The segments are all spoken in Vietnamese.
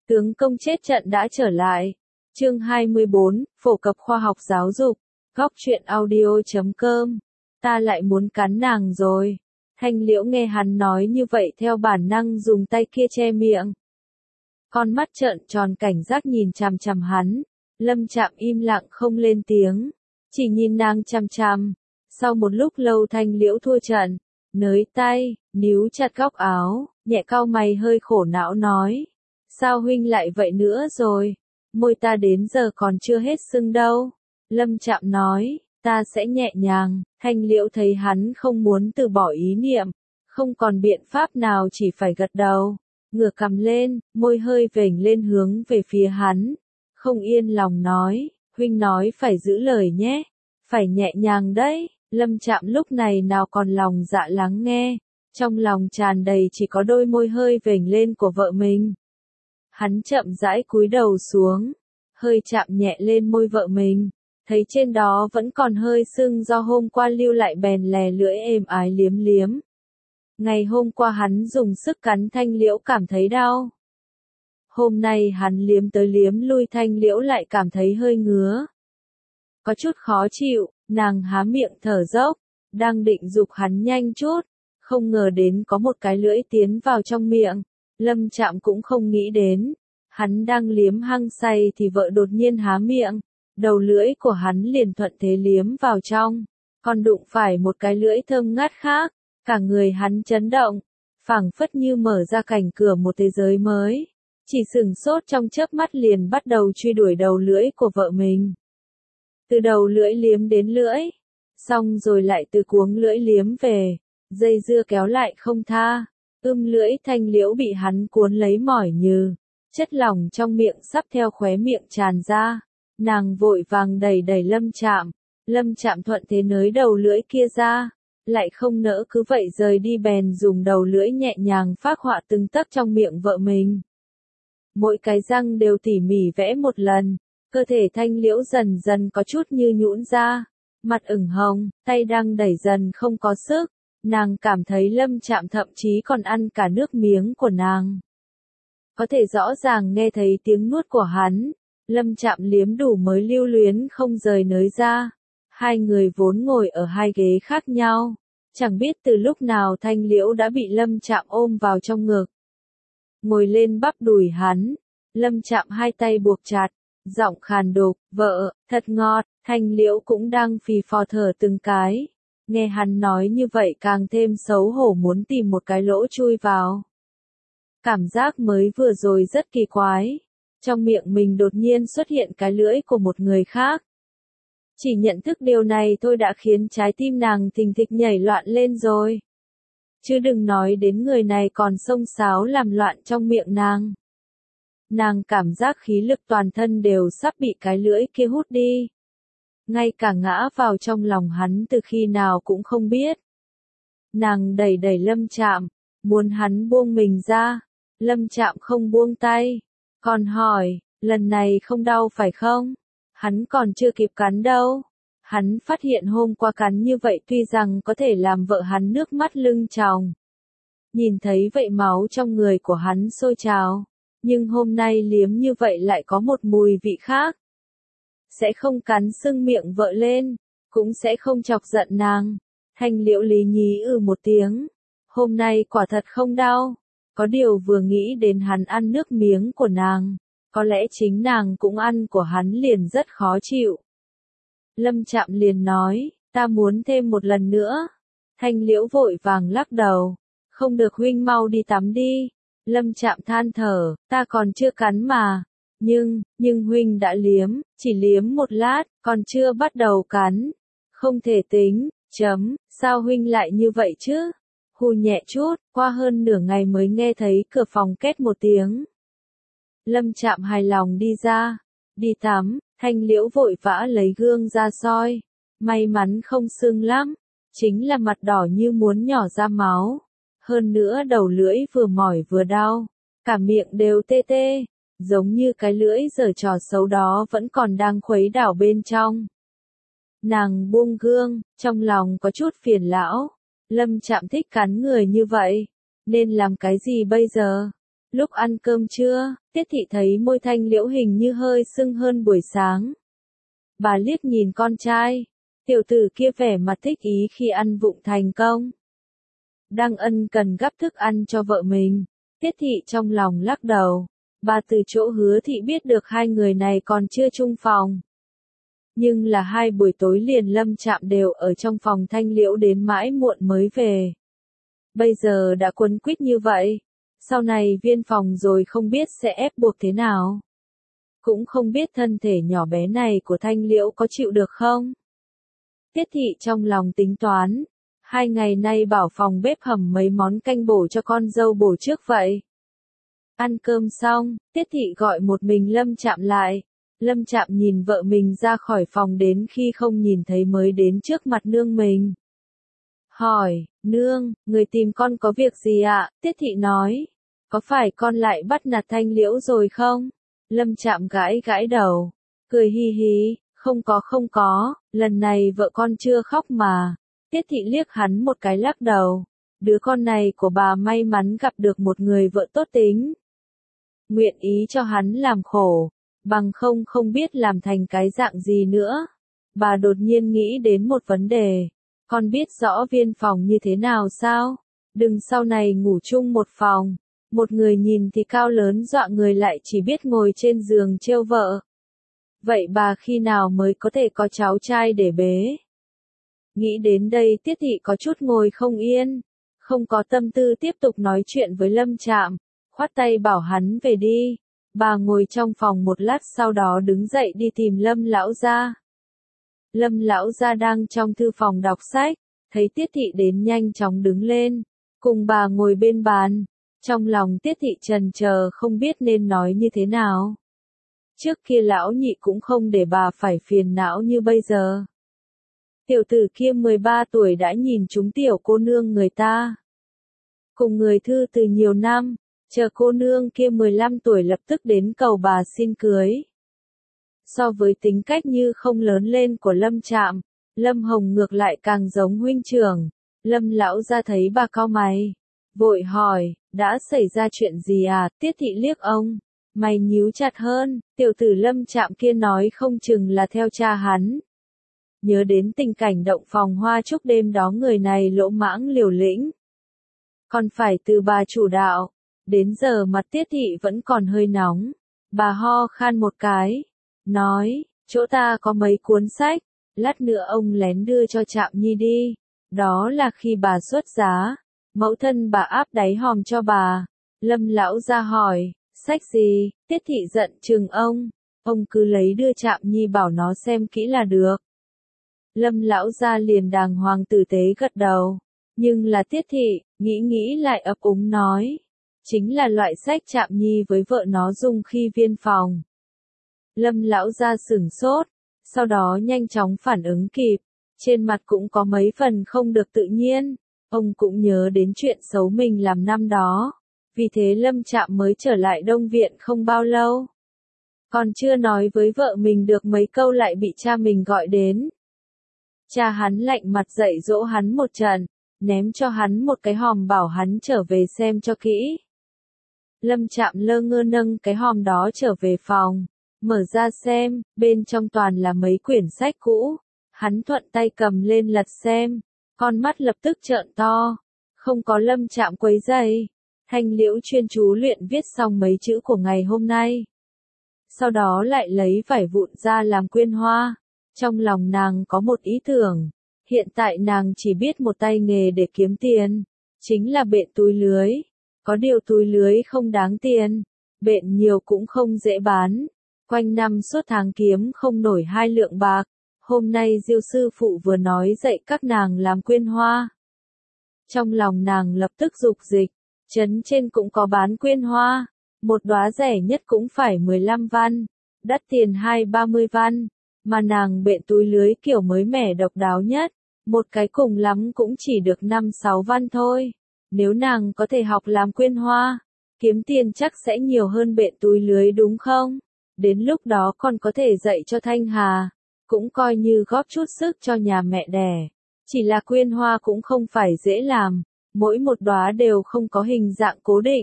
Tướng công chết trận đã trở lại. Chương 24, phổ cập khoa học giáo dục. Góc truyện audio.com. Ta lại muốn cắn nàng rồi. Thanh Liễu nghe hắn nói như vậy theo bản năng dùng tay kia che miệng. Con mắt trợn tròn cảnh giác nhìn chằm chằm hắn. Lâm Trạm im lặng không lên tiếng. Chỉ nhìn nàng chằm chằm. Sau một lúc lâu Thanh Liễu thua trận. Nới tay, níu chặt góc áo, nhẹ cau mày hơi khổ não nói. Sao huynh lại vậy nữa rồi? Môi ta đến giờ còn chưa hết sưng đâu. Lâm Trạm nói, ta sẽ nhẹ nhàng. Thanh Liễu thấy hắn không muốn từ bỏ ý niệm. Không còn biện pháp nào chỉ phải gật đầu. Ngửa cằm lên, môi hơi vểnh lên hướng về phía hắn. Không yên lòng nói, huynh nói phải giữ lời nhé. Phải nhẹ nhàng đấy. Lâm Trạm lúc này nào còn lòng dạ lắng nghe. Trong lòng tràn đầy chỉ có đôi môi hơi vểnh lên của vợ mình. Hắn chậm rãi cúi đầu xuống, hơi chạm nhẹ lên môi vợ mình, thấy trên đó vẫn còn hơi sưng do hôm qua lưu lại bèn lè lưỡi êm ái liếm liếm. Ngày hôm qua hắn dùng sức cắn Thanh Liễu cảm thấy đau. Hôm nay hắn liếm tới liếm lui Thanh Liễu lại cảm thấy hơi ngứa. Có chút khó chịu, nàng há miệng thở dốc, đang định giục hắn nhanh chút, không ngờ đến có một cái lưỡi tiến vào trong miệng. Lâm Trạm cũng không nghĩ đến, hắn đang liếm hăng say thì vợ đột nhiên há miệng, đầu lưỡi của hắn liền thuận thế liếm vào trong, còn đụng phải một cái lưỡi thơm ngát khác, cả người hắn chấn động, phảng phất như mở ra cảnh cửa một thế giới mới, chỉ sửng sốt trong chớp mắt liền bắt đầu truy đuổi đầu lưỡi của vợ mình. Từ đầu lưỡi liếm đến lưỡi, xong rồi lại từ cuống lưỡi liếm về, dây dưa kéo lại không tha. Lưỡi Thanh Liễu bị hắn cuốn lấy mỏi như, chất lỏng trong miệng sắp theo khóe miệng tràn ra. Nàng vội vàng đẩy đẩy Lâm Trạm. Lâm Trạm thuận thế nới đầu lưỡi kia ra, lại không nỡ cứ vậy rời đi bèn dùng đầu lưỡi nhẹ nhàng phác họa từng tấc trong miệng vợ mình. Mỗi cái răng đều tỉ mỉ vẽ một lần, cơ thể Thanh Liễu dần dần có chút như nhũn ra, mặt ửng hồng, tay đang đẩy dần không có sức. Nàng cảm thấy Lâm Trạm thậm chí còn ăn cả nước miếng của nàng. Có thể rõ ràng nghe thấy tiếng nuốt của hắn. Lâm Trạm liếm đủ mới lưu luyến không rời nới ra. Hai người vốn ngồi ở hai ghế khác nhau. Chẳng biết từ lúc nào Thanh Liễu đã bị Lâm Trạm ôm vào trong ngực. Ngồi lên bắp đùi hắn. Lâm Trạm hai tay buộc chặt. Giọng khàn đục, vợ, thật ngọt. Thanh Liễu cũng đang phì phò thở từng cái. Nghe hắn nói như vậy càng thêm xấu hổ muốn tìm một cái lỗ chui vào. Cảm giác mới vừa rồi rất kỳ quái. Trong miệng mình đột nhiên xuất hiện cái lưỡi của một người khác. Chỉ nhận thức điều này thôi đã khiến trái tim nàng thình thịch nhảy loạn lên rồi. Chứ đừng nói đến người này còn xông xáo làm loạn trong miệng nàng. Nàng cảm giác khí lực toàn thân đều sắp bị cái lưỡi kia hút đi. Ngay cả ngã vào trong lòng hắn từ khi nào cũng không biết. Nàng đẩy đẩy Lâm Trạm, muốn hắn buông mình ra. Lâm Trạm không buông tay, còn hỏi, lần này không đau phải không? Hắn còn chưa kịp cắn đâu. Hắn phát hiện hôm qua cắn như vậy tuy rằng có thể làm vợ hắn nước mắt lưng tròng. Nhìn thấy vậy máu trong người của hắn sôi trào, nhưng hôm nay liếm như vậy lại có một mùi vị khác. Sẽ không cắn sưng miệng vợ lên, cũng sẽ không chọc giận nàng. Thanh Liễu lý nhí một tiếng. Hôm nay quả thật không đau. Có điều vừa nghĩ đến hắn ăn nước miếng của nàng, có lẽ chính nàng cũng ăn của hắn liền rất khó chịu. Lâm Trạm liền nói, ta muốn thêm một lần nữa. Thanh Liễu vội vàng lắc đầu. Không được huynh mau đi tắm đi. Lâm Trạm than thở, ta còn chưa cắn mà. Nhưng huynh đã liếm, chỉ liếm một lát, còn chưa bắt đầu cắn. Không thể tính, sao huynh lại như vậy chứ? Hù nhẹ chút, qua hơn nửa ngày mới nghe thấy cửa phòng két một tiếng. Lâm Trạm hài lòng đi ra, đi tắm, Thanh Liễu vội vã lấy gương ra soi. May mắn không sưng lắm, chính là mặt đỏ như muốn nhỏ ra máu. Hơn nữa đầu lưỡi vừa mỏi vừa đau, cả miệng đều tê tê. Giống như cái lưỡi giở trò xấu đó vẫn còn đang khuấy đảo bên trong. Nàng buông gương, trong lòng có chút phiền lão. Lâm Trạm thích cắn người như vậy, nên làm cái gì bây giờ? Lúc ăn cơm trưa, Tiết Thị thấy môi Thanh Liễu hình như hơi sưng hơn buổi sáng. Bà liếc nhìn con trai, tiểu tử kia vẻ mặt thích ý khi ăn vụng thành công. Đang ân cần gắp thức ăn cho vợ mình, Tiết Thị trong lòng lắc đầu. Bà từ chỗ Hứa Thị biết được hai người này còn chưa chung phòng. Nhưng là hai buổi tối liền Lâm Trạm đều ở trong phòng Thanh Liễu đến mãi muộn mới về. Bây giờ đã quấn quýt như vậy, sau này viên phòng rồi không biết sẽ ép buộc thế nào. Cũng không biết thân thể nhỏ bé này của Thanh Liễu có chịu được không? Tiết Thị trong lòng tính toán, 2 ngày nay bảo phòng bếp hầm mấy món canh bổ cho con dâu bổ trước vậy. Ăn cơm xong, Tiết Thị gọi một mình Lâm Trạm lại. Lâm Trạm nhìn vợ mình ra khỏi phòng đến khi không nhìn thấy mới đến trước mặt nương mình. Hỏi, nương, người tìm con có việc gì ạ? Tiết Thị nói, có phải con lại bắt nạt Thanh Liễu rồi không? Lâm Trạm gãi gãi đầu, cười hi hi, không có, lần này vợ con chưa khóc mà. Tiết Thị liếc hắn một cái lắc đầu, đứa con này của bà may mắn gặp được một người vợ tốt tính. Nguyện ý cho hắn làm khổ, bằng không biết làm thành cái dạng gì nữa. Bà đột nhiên nghĩ đến một vấn đề, con biết rõ viên phòng như thế nào sao? Đừng sau này ngủ chung một phòng, một người nhìn thì cao lớn dọa người lại chỉ biết ngồi trên giường trêu vợ. Vậy bà khi nào mới có thể có cháu trai để bế? Nghĩ đến đây Tiết Thị có chút ngồi không yên, không có tâm tư tiếp tục nói chuyện với Lâm Trạm, khoát tay bảo hắn về đi. Bà ngồi trong phòng một lát sau đó đứng dậy đi tìm Lâm lão gia. Lâm lão gia đang trong thư phòng đọc sách, thấy Tiết Thị đến nhanh chóng đứng lên, cùng bà ngồi bên bàn. Trong lòng Tiết Thị chần chờ không biết nên nói như thế nào. Trước kia lão nhị cũng không để bà phải phiền não như bây giờ. Tiểu tử kia 13 tuổi đã nhìn trúng tiểu cô nương người ta. Cùng người thư từ nhiều năm, chờ cô nương kia 15 tuổi lập tức đến cầu bà xin cưới. So với tính cách như không lớn lên của Lâm Trạm, Lâm Hồng ngược lại càng giống huynh trưởng. Lâm lão ra thấy bà cau mày, vội hỏi, đã xảy ra chuyện gì à? Tiết Thị liếc ông, mày nhíu chặt hơn, tiểu tử Lâm Trạm kia nói không chừng là theo cha hắn. Nhớ đến tình cảnh động phòng hoa chúc đêm đó người này lỗ mãng liều lĩnh. Còn phải từ bà chủ đạo, đến giờ mặt Tiết Thị vẫn còn hơi nóng. Bà ho khan một cái, nói, chỗ ta có mấy cuốn sách, lát nữa ông lén đưa cho Trạm Nhi đi. Đó là khi bà xuất giá, mẫu thân bà áp đáy hòm cho bà. Lâm lão ra hỏi, sách gì? Tiết Thị giận chừng ông cứ lấy đưa Trạm Nhi bảo nó xem kỹ là được. Lâm lão ra liền đàng hoàng tử tế gật đầu, nhưng là Tiết Thị, nghĩ lại ấp úng nói, chính là loại sách Trạm Nhi với vợ nó dùng khi viên phòng. Lâm lão ra sửng sốt, sau đó nhanh chóng phản ứng kịp, trên mặt cũng có mấy phần không được tự nhiên, ông cũng nhớ đến chuyện xấu mình làm năm đó, vì thế Lâm Trạm mới trở lại Đông Viện không bao lâu. Còn chưa nói với vợ mình được mấy câu lại bị cha mình gọi đến. Cha hắn lạnh mặt dạy dỗ hắn một trận, ném cho hắn một cái hòm bảo hắn trở về xem cho kỹ. Lâm Trạm lơ ngơ nâng cái hòm đó trở về phòng, mở ra xem, bên trong toàn là mấy quyển sách cũ. Hắn thuận tay cầm lên lật xem, con mắt lập tức trợn to, không có Lâm Trạm quấy rầy. Thanh Liễu chuyên chú luyện viết xong mấy chữ của ngày hôm nay. Sau đó lại lấy vải vụn ra làm quyên hoa. Trong lòng nàng có một ý tưởng, hiện tại nàng chỉ biết một tay nghề để kiếm tiền, chính là bện túi lưới. Có điều túi lưới không đáng tiền, bện nhiều cũng không dễ bán, quanh năm suốt tháng kiếm không nổi 2 lượng bạc. Hôm nay Diêu sư phụ vừa nói dạy các nàng làm quyên hoa. Trong lòng nàng lập tức dục dịch, trấn trên cũng có bán quyên hoa, một đóa rẻ nhất cũng phải 15 văn, đắt tiền 20-30 văn. Mà nàng bện túi lưới kiểu mới mẻ độc đáo nhất, một cái cùng lắm cũng chỉ được 5-6 văn thôi. Nếu nàng có thể học làm quyên hoa, kiếm tiền chắc sẽ nhiều hơn bện túi lưới đúng không? Đến lúc đó còn có thể dạy cho Thanh Hà, cũng coi như góp chút sức cho nhà mẹ đẻ. Chỉ là quyên hoa cũng không phải dễ làm, mỗi một đóa đều không có hình dạng cố định,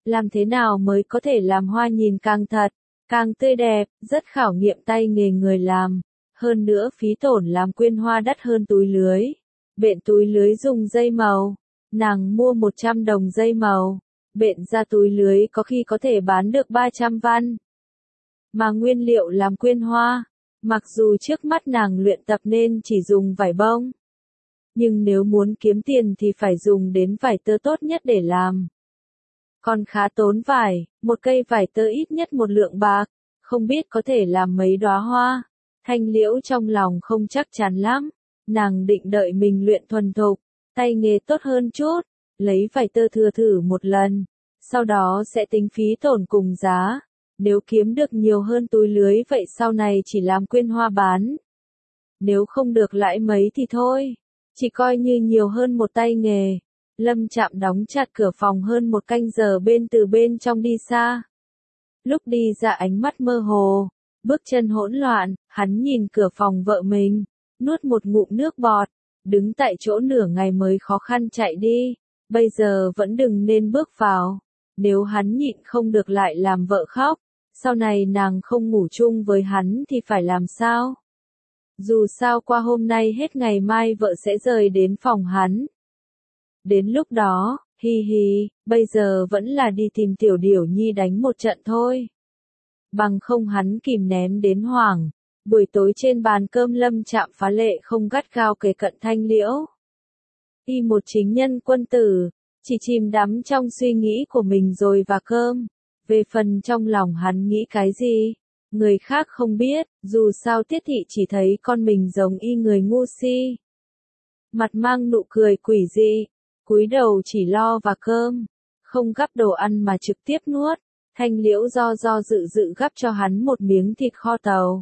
Làm thế nào mới có thể làm hoa nhìn càng thật, càng tươi đẹp, rất khảo nghiệm tay nghề người làm. Hơn nữa phí tổn làm quyên hoa đắt hơn túi lưới. Bện túi lưới dùng dây màu. Nàng mua 100 đồng dây màu. Bện ra túi lưới có khi có thể bán được 300 văn. Mà nguyên liệu làm quyên hoa, mặc dù trước mắt nàng luyện tập nên chỉ dùng vải bông. Nhưng nếu muốn kiếm tiền thì phải dùng đến vải tơ tốt nhất để làm. Còn khá tốn vải, một cây vải tơ ít nhất một lượng bạc, không biết có thể làm mấy đóa hoa. Thanh Liễu trong lòng không chắc chắn lắm, nàng định đợi mình luyện thuần thục, tay nghề tốt hơn chút, lấy vải tơ thừa thử một lần, sau đó sẽ tính phí tổn cùng giá. Nếu kiếm được nhiều hơn túi lưới vậy sau này chỉ làm quyên hoa bán. Nếu không được lãi mấy thì thôi, chỉ coi như nhiều hơn một tay nghề. Lâm Trạm đóng chặt cửa phòng hơn một canh giờ từ bên trong đi xa. Lúc đi ra ánh mắt mơ hồ, bước chân hỗn loạn, hắn nhìn cửa phòng vợ mình, nuốt một ngụm nước bọt, đứng tại chỗ nửa ngày mới khó khăn chạy đi, bây giờ vẫn đừng nên bước vào. Nếu hắn nhịn không được lại làm vợ khóc, sau này nàng không ngủ chung với hắn thì phải làm sao? Dù sao qua hôm nay hết ngày mai vợ sẽ rời đến phòng hắn. Đến lúc đó, hi hi, bây giờ vẫn là đi tìm Tiểu Điểu Nhi đánh một trận thôi. Bằng không hắn kìm nén đến hoảng. Buổi tối trên bàn cơm Lâm Trạm phá lệ không gắt gao kề cận Thanh Liễu. Y một chính nhân quân tử, chỉ chìm đắm trong suy nghĩ của mình rồi và cơm. Về phần trong lòng hắn nghĩ cái gì, người khác không biết, dù sao Tiết Thị chỉ thấy con mình giống y người ngu si. Mặt mang nụ cười quỷ dị, cúi đầu chỉ lo và cơm, không gắp đồ ăn mà trực tiếp nuốt. Thanh Liễu do dự gắp cho hắn một miếng thịt kho tàu.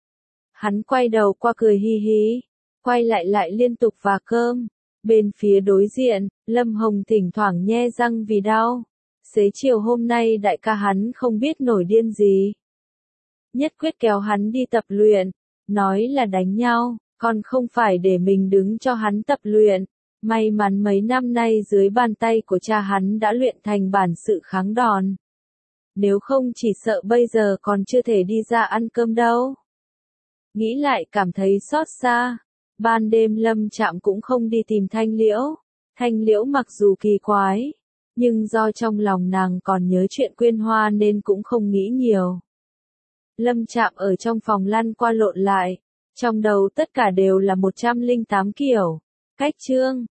Hắn quay đầu qua cười hi hi, quay lại liên tục và cơm. Bên phía đối diện, Lâm Hồng thỉnh thoảng nhe răng vì đau. Xế chiều hôm nay đại ca hắn không biết nổi điên gì. Nhất quyết kéo hắn đi tập luyện, nói là đánh nhau, còn không phải để mình đứng cho hắn tập luyện. May mắn mấy năm nay dưới bàn tay của cha hắn đã luyện thành bản sự kháng đòn. Nếu không chỉ sợ bây giờ còn chưa thể đi ra ăn cơm đâu. Nghĩ lại cảm thấy xót xa. Ban đêm Lâm Trạm cũng không đi tìm Thanh Liễu. Thanh Liễu mặc dù kỳ quái, nhưng do trong lòng nàng còn nhớ chuyện quyên hoa nên cũng không nghĩ nhiều. Lâm Trạm ở trong phòng lăn qua lộn lại, trong đầu tất cả đều là 108 kiểu, cách chương.